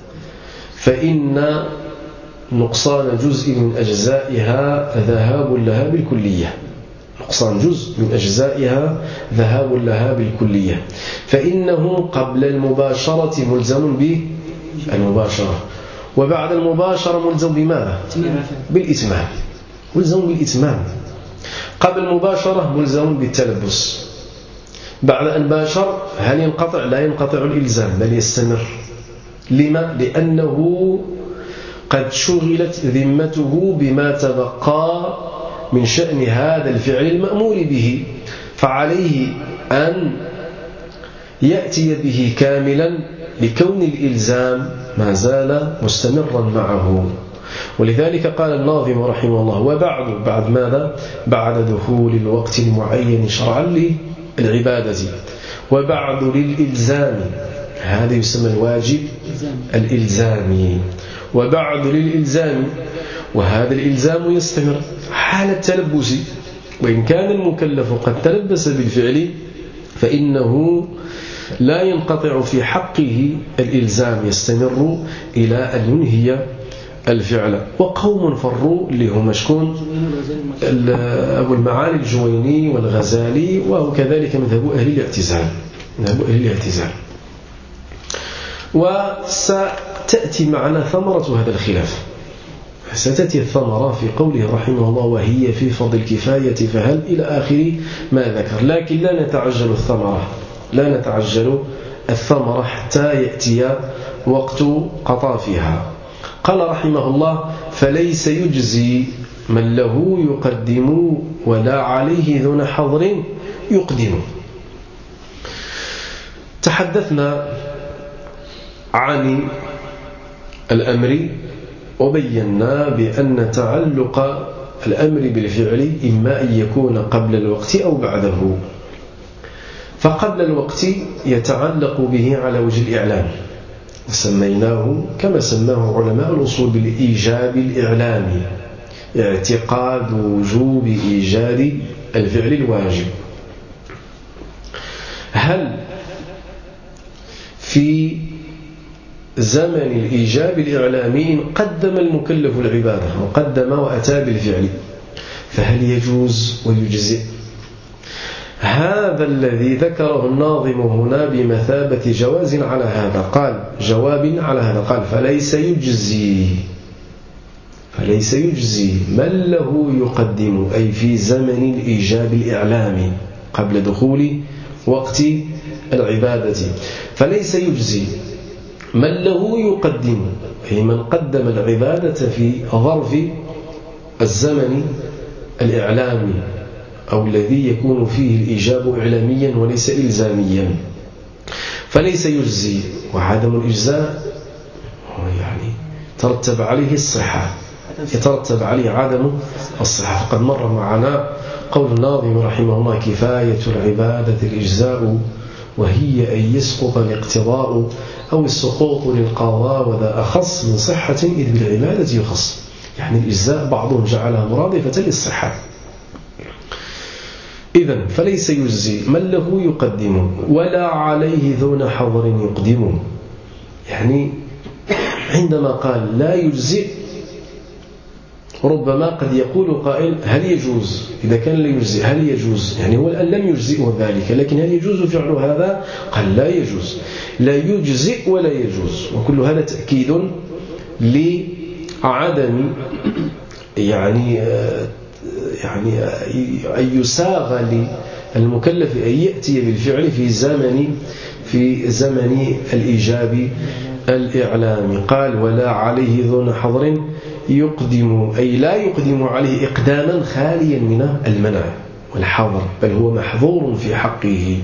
فإن نقصان جزء من أجزائها ذهاب لها بالكلية، نقصان جزء من أجزائها ذهاب لها بالكلية، فإنه قبل المباشرة ملزم بالمباشرة، وبعد المباشرة ملزم بماذا؟ بالإتمام، ملزم بالإتمام. قبل المباشرة ملزم بالتلبس، بعد أن باشر هل ينقطع؟ لا ينقطع الإلزام بل يستمر. لما؟ لأنه قد شغلت ذمته بما تبقى من شأن هذا الفعل المأمور به، فعليه أن يأتي به كاملا لكون الإلزام ما زال مستمرا معه. ولذلك قال الناظم رحمه الله: وبعد، بعد ماذا؟ بعد دخول الوقت المعين شرعا للعبادة، وبعد للإلزام، هذا يسمى الواجب الإلزامي، وبعد للإلزام، وهذا الإلزام يستمر حال التلبس، وإن كان المكلف قد تلبس بالفعل فإنه لا ينقطع في حقه الإلزام، يستمر إلى أن ينهي الفعل. وقوم فروا اللي هم شكون؟ أبو المعالي الجويني والغزالي، وهو كذلك مذهب أهل الاعتزال، مذهب أهل الاعتزال. وستأتي معنا ثمرة هذا الخلاف، ستأتي الثمرة في قوله رحمه الله: وهي في فضل الكفاية فهل إلى آخر ما ذكر. لكن لا نتعجل الثمرة، لا نتعجل الثمرة حتى يأتي وقت قطافها. قال رحمه الله: فليس يجزي من له يقدم ولا عليه ذو حظر يقدم. تحدثنا عن الأمر وبينا بأن تعلق الأمر بالفعل إما أن يكون قبل الوقت أو بعده. فقبل الوقت يتعلق به على وجه الإعلام، سميناه كما سماه علماء الأصول بالإيجاب الإعلامي، اعتقاد وجوب إيجاد الفعل الواجب. هل في زمن الإيجاب الإعلامي إن قدم المكلف العبادة وقدم وأتى بالفعل فهل يجوز ويجزئ؟ هذا الذي ذكره الناظم هنا بمثابة جواز على هذا، قال جواب على هذا، قال فليس يجزي، فليس يجزي من له يقدم، أي في زمن الإيجاب الإعلامي قبل دخول وقت العبادة، فليس يجزي من له يقدم، أي من قدم العبادة في ظرف الزمن الإعلامي أو الذي يكون فيه الإيجاب إعلاميا وليس إلزاميا، فليس يجزي. وعدم الإجزاء يعني ترتب عليه الصحة، يترتب عليه عدم الصحة. فقد مر معنا قول الناظم رحمه الله: كفاية العبادة الإجزاء، وهي أن يسقط الاقتضاء أو السقوط للقضاء، وذا أخص من صحة إذ بالعبادة يخص. يعني الإجزاء بعضهم جعلها مرادفة للصحة. إذن فليس يجزي من له يقدم ولا عليه ذو حظر يقدم. يعني عندما قال لا يجزي ربما قد يقول قائل: هل يجوز؟ إذا كان لا يجزي هل يجوز؟ يعني هو الآن لم يجزئه ذلك، لكن هل يجوز فعل هذا؟ قال لا يجوز، لا يجزئ ولا يجوز. وكل هذا تأكيد لعدم يعني يعني أن يساغ للمكلف أن يأتي بالفعل في زمن في زمن الإيجاب الإعلامي. قال: ولا عليه ذو حظر يقدم، أي لا يقدم عليه إقداما خاليا من المنع والحظر، بل هو محظور في حقه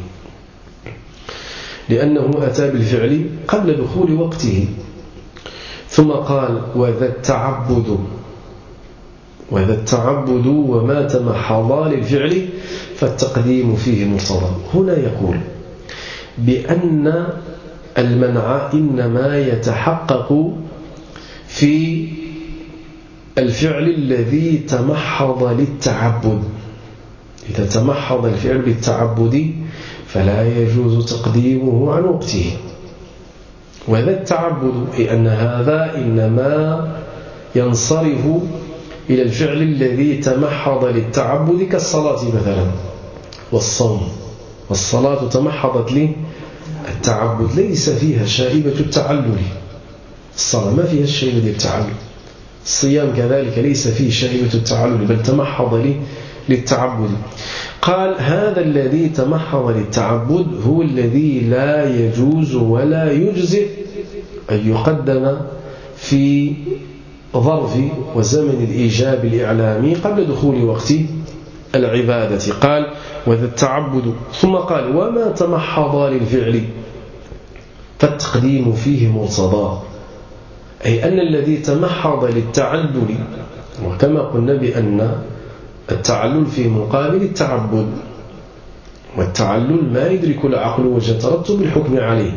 لأنه أتى بالفعل قبل دخول وقته. ثم قال: وذا التعبد، وذا التعبد وما تمحض للفعل فالتقديم فيه مقتضى. هنا يقول بأن المنع إنما يتحقق في الفعل الذي تمحض للتعبد. إذا تمحض الفعل للتعبد فلا يجوز تقديمه عن وقته. وهذا التعبد أي أن هذا إنما ينصرف إلى الفعل الذي تمحض للتعبد كالصلاة مثلا والصوم. والصلاة تمحضت للتعبد ليس فيها شائبة التعلل. الصلاة ما فيها شائبة التعلل. الصيام كذلك ليس فيه شائبة التعلل بل تمحض للتعبد. قال هذا الذي تمحض للتعبد هو الذي لا يجوز ولا يجزئ أن يقدم في ظرف وزمن الإيجاب الإعلامي قبل دخول وقت العبادة. قال وذا التعبد. ثم قال وما تمحض للفعل فالتقديم فيه مرتضى، أي أن الذي تمحض للتعلل، وكما قلنا بأن التعلل في مقابل التعبد، والتعلل ما يدرك العقل وجه ترتب الحكم عليه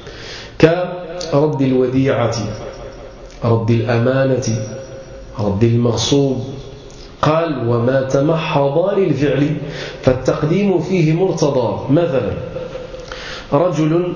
كرد الوديعة، رد الأمانة، رد المغصوب. قال وما تمحض للفعل فالتقديم فيه مرتضى. مثلا رجل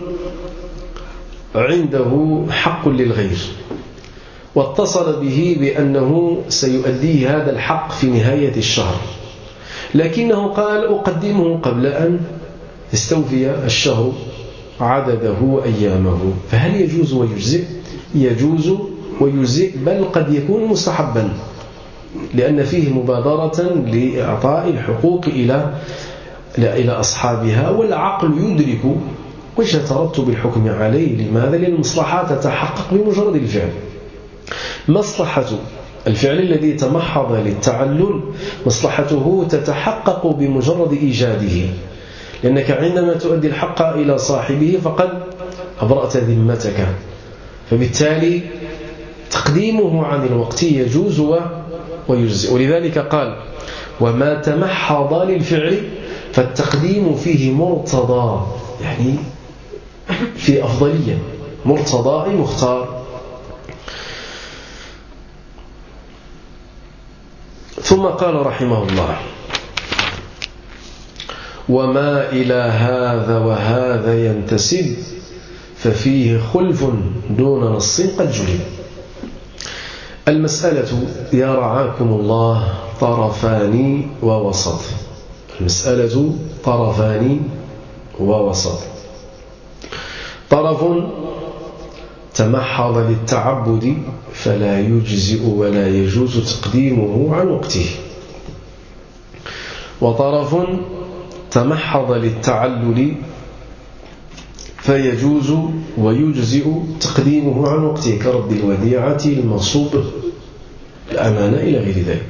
عنده حق للغير واتصل به بأنه سيؤديه هذا الحق في نهاية الشهر، لكنه قال أقدمه قبل أن يستوفي الشهر عدده وأيامه، فهل يجوز ويجزئ؟ يجوز ويجزئ، بل قد يكون مستحبا لأن فيه مبادرة لإعطاء الحقوق إلى إلى أصحابها، والعقل يدرك وجه ترتب الحكم عليه. لماذا؟ لأن المصلحات تتحقق بمجرد الفعل. مصلحة الفعل الذي تمحض للتعلل مصلحته تتحقق بمجرد إيجاده، لأنك عندما تؤدي الحق إلى صاحبه فقد أبرأت ذمتك، فبالتالي تقديمه عن الوقت يجوز ويجزئ. ولذلك قال وما تمحض للفعل فالتقديم فيه مرتضى، يعني في أفضلية، مرتضى أي مختار. ثم قال رحمه الله وما إلى هذا وهذا ينتسب ففيه خلف دون نص قد جلب. المسألة يا رعاكم الله طرفان ووسط. المسألة طرفان ووسط. طرف تمحض للتعبد فلا يجزئ ولا يجوز تقديمه عن وقته، وطرف تمحض للتعلل فيجوز ويجزئ تقديمه عن وقته كرد الوديعة، المغصوب، الأمانة إلى غير ذلك.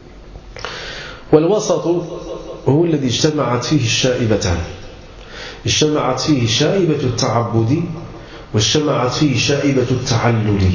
والوسط هو الذي اجتمعت فيه الشائبتان، اجتمعت فيه شائبة التعبد واجتمعت فيه شائبة التعلل.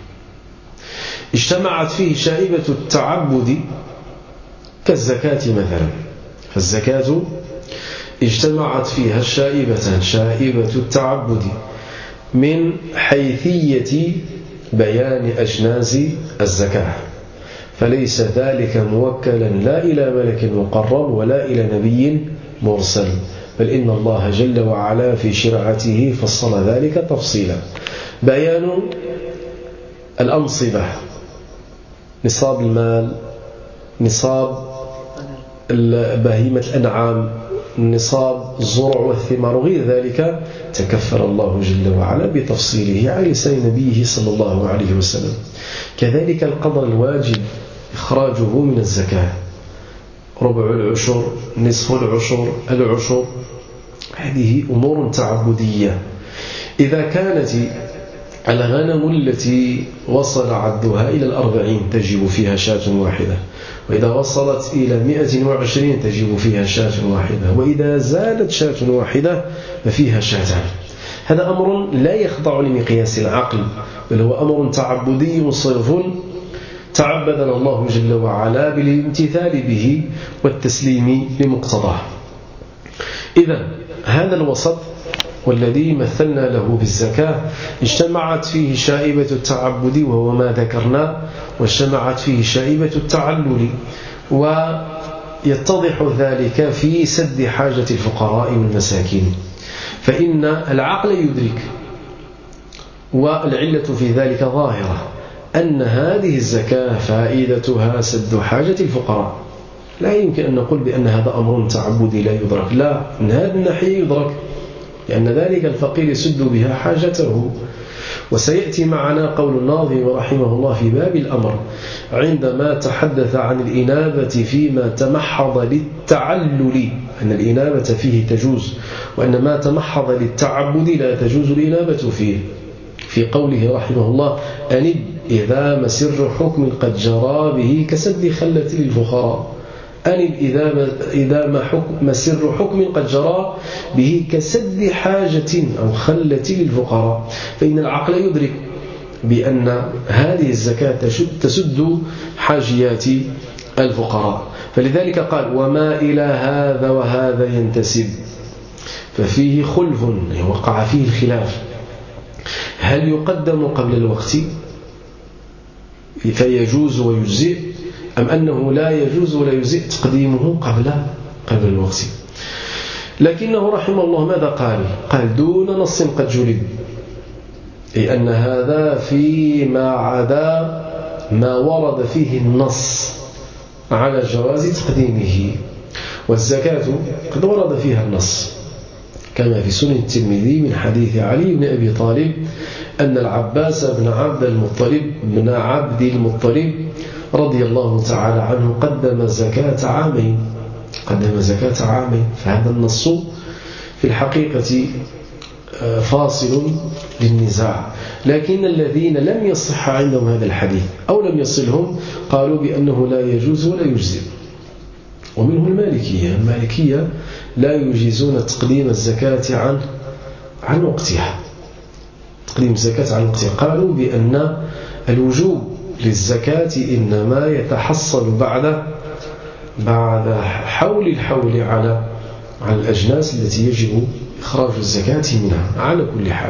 اجتمعت فيه شائبة التعبد كالزكاة مثلا، فالزكاة اجتمعت فيها الشائبتان، شائبة التعبد من حيثية بيان أجناس الزكاة، فليس ذلك موكلا لا إلى ملك مقرب ولا إلى نبي مرسل، بل إن الله جل وعلا في شرعته فصل ذلك تفصيلا. بيان الأنصبة، نصاب المال، نصاب بهيمة الأنعام، نصاب الزروع والثمار وغير ذلك، تكفل الله جل وعلا بتفصيله على لسان نبيه صلى الله عليه وسلم. كذلك القدر الواجب إخراجه من الزكاة، ربع العشر، نصف العشر، العشر، هذه أمور تعبدية. إذا كانت الغنم التي وصل عدها إلى الأربعين تجب فيها شاة واحدة، وإذا وصلت إلى مئة وعشرين تجب فيها شاة واحدة، وإذا زادت شاة واحدة ففيها شاتان. هذا أمر لا يخضع لمقياس العقل، بل هو أمر تعبدي صرف تعبدنا الله جل وعلا بالامتثال به والتسليم لمقتضاه. إذن هذا الوسط والذي مثلنا له بالزكاة اجتمعت فيه شائبة التعبد وهو ما ذكرنا، واجتمعت فيه شائبة التعلل، يتضح ذلك في سد حاجة الفقراء والمساكين، فإن العقل يدرك، والعلة في ذلك ظاهرة، أن هذه الزكاة فائدتها سد حاجة الفقراء. لا يمكن أن نقول بأن هذا أمر تعبدي لا يدرك، لا، من هذه الناحية يدرك، لأن ذلك الفقير يسد بها حاجته. وسيأتي معنا قول الناظم رحمه الله في باب الأمر عندما تحدث عن الإنابة فيما تمحض للتعلل، أن الإنابة فيه تجوز، وأن ما تمحض للتعبد لا تجوز الإنابة فيه، في قوله رحمه الله: أنب إذا مسر حكم قد جرى به كسد خلة للفقراء. أنب إذا إذا ما حكم مسر حكم قد جرى به كسد حاجة أو خلة للفقراء، فإن العقل يدرك بأن هذه الزكاة تسد حاجيات الفقراء. فلذلك قال: وما إلى هذا وهذا ينتسب، ففيه خلف، وقع فيه الخلاف، هل يقدم قبل الوقت فيجوز ويجزئ، أم أنه لا يجوز ولا يجزئ تقديمه قبل قبل الوقت. لكنه رحمه الله ماذا قال؟ قال: دون نص قد جلب، أي أن هذا فيما عدا ما ورد فيه النص على جواز تقديمه، والزكاة قد ورد فيها النص، كما في سنن الترمذي من حديث علي بن أبي طالب أن العباس بن عبد المطلب بن عبد المطلب رضي الله تعالى عنه قدم زكاة عامين، قدم زكاة عامين. فهذا النص في الحقيقة فاصل للنزاع، لكن الذين لم يصح عندهم هذا الحديث أو لم يصلهم قالوا بأنه لا يجوز ولا يجزئ، ومنهم المالكية. المالكية لا يجيزون تقديم الزكاة عن عن وقتها، تقديم الزكاة عن وقتها. قالوا بأن الوجوب للزكاة إنما يتحصل بعد بعد حول الحول على على الأجناس التي يجب إخراج الزكاة منها على كل حال.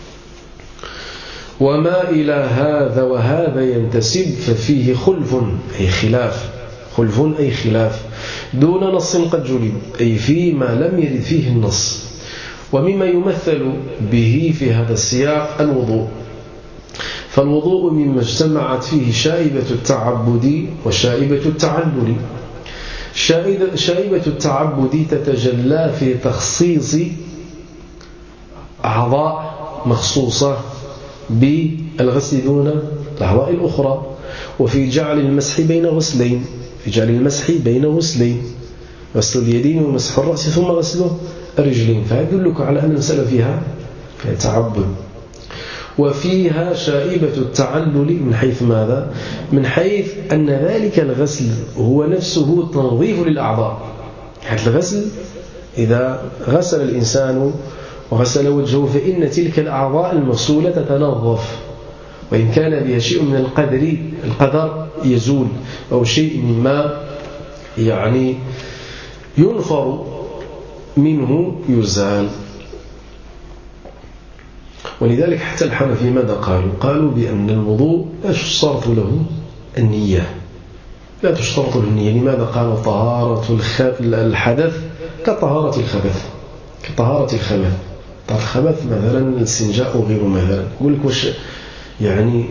وما إلى هذا وهذا ينتسب ففيه خلف، أي خلاف، خلف أي خلاف، دون نص قد جلب، أي فيما لم يرد فيه النص. ومما يمثل به في هذا السياق الوضوء، فالوضوء مما اجتمعت فيه شائبة التعبد وشائبة التعلل. شائبة التعبد تتجلى في تخصيص أعضاء مخصوصة بالغسل دون الأعضاء الأخرى، وفي جعل المسح بين غسلين، في جعل المسح بين غسلين، غسل اليدين ومسح الرأس ثم غسل الرجلين. فيدلك على أن المسألة فيها فيها تعبد. وفيها شائبة التعلل من حيث ماذا؟ من حيث أن ذلك الغسل هو نفسه تنظيف للأعضاء. هذا الغسل إذا غسل الإنسان وغسل وجهه فإن تلك الأعضاء المغسولة تتنظف، وإن كان بها شيء من القدر القدر يزول، أو شيء مما يعني ينفر منه يزال. ولذلك حتى الحنفية ماذا قالوا؟ قالوا بأن الوضوء لا تشترط له النية، لا تشترط له النية. لماذا؟ قالوا طهارة الحدث كطهارة الخبث، كطهارة الخبث. طهارة الخبث مثلا الاستنجاء أو غيره مثلا، يقول لك وش يعني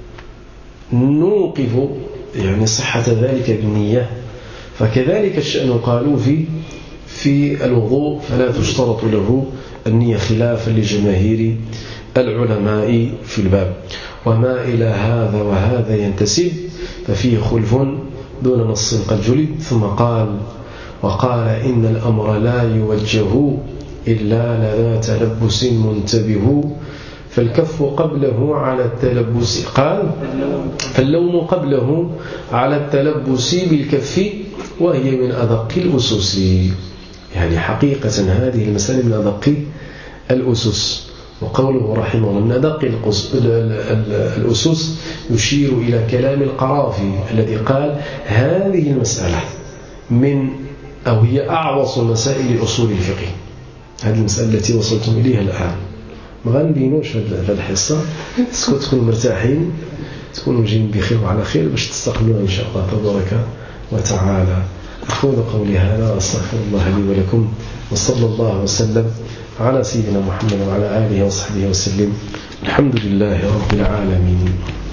نوقف يعني صحة ذلك بالنية. فكذلك الشأن قالوا في في الوضوء فلا تشترط له النية خلافا لجماهير العلماء في الباب. وما إلى هذا وهذا ينتسب ففيه خلف دون نص قد جلب. ثم قال: وقال إن الأمر لا يوجه إلا لذا تلبس منتبه، فالكف قبله على التلبس، قال فاللوم قبله على التلبس بالكف وهي من أدق الأسس. يعني حقيقة هذه المسألة من أدق الأسس. وقوله رحمه الله من أدق الأسس يشير إلى كلام القرافي الذي قال هذه المسألة من أو هي أعوص مسائل أصول الفقه. هذه المسألة التي وصلتم إليها الآن ما غنبينوش في هذه الحصة، تكونوا مرتاحين، تكونوا جايين بخير وعلى خير باش تستقبلوها إن شاء الله تبارك وتعالى. أقول قولي هذا أستغفر الله لي ولكم، وصلى الله وسلم على سيدنا محمد وعلى آله وصحبه وسلم. الحمد لله رب العالمين.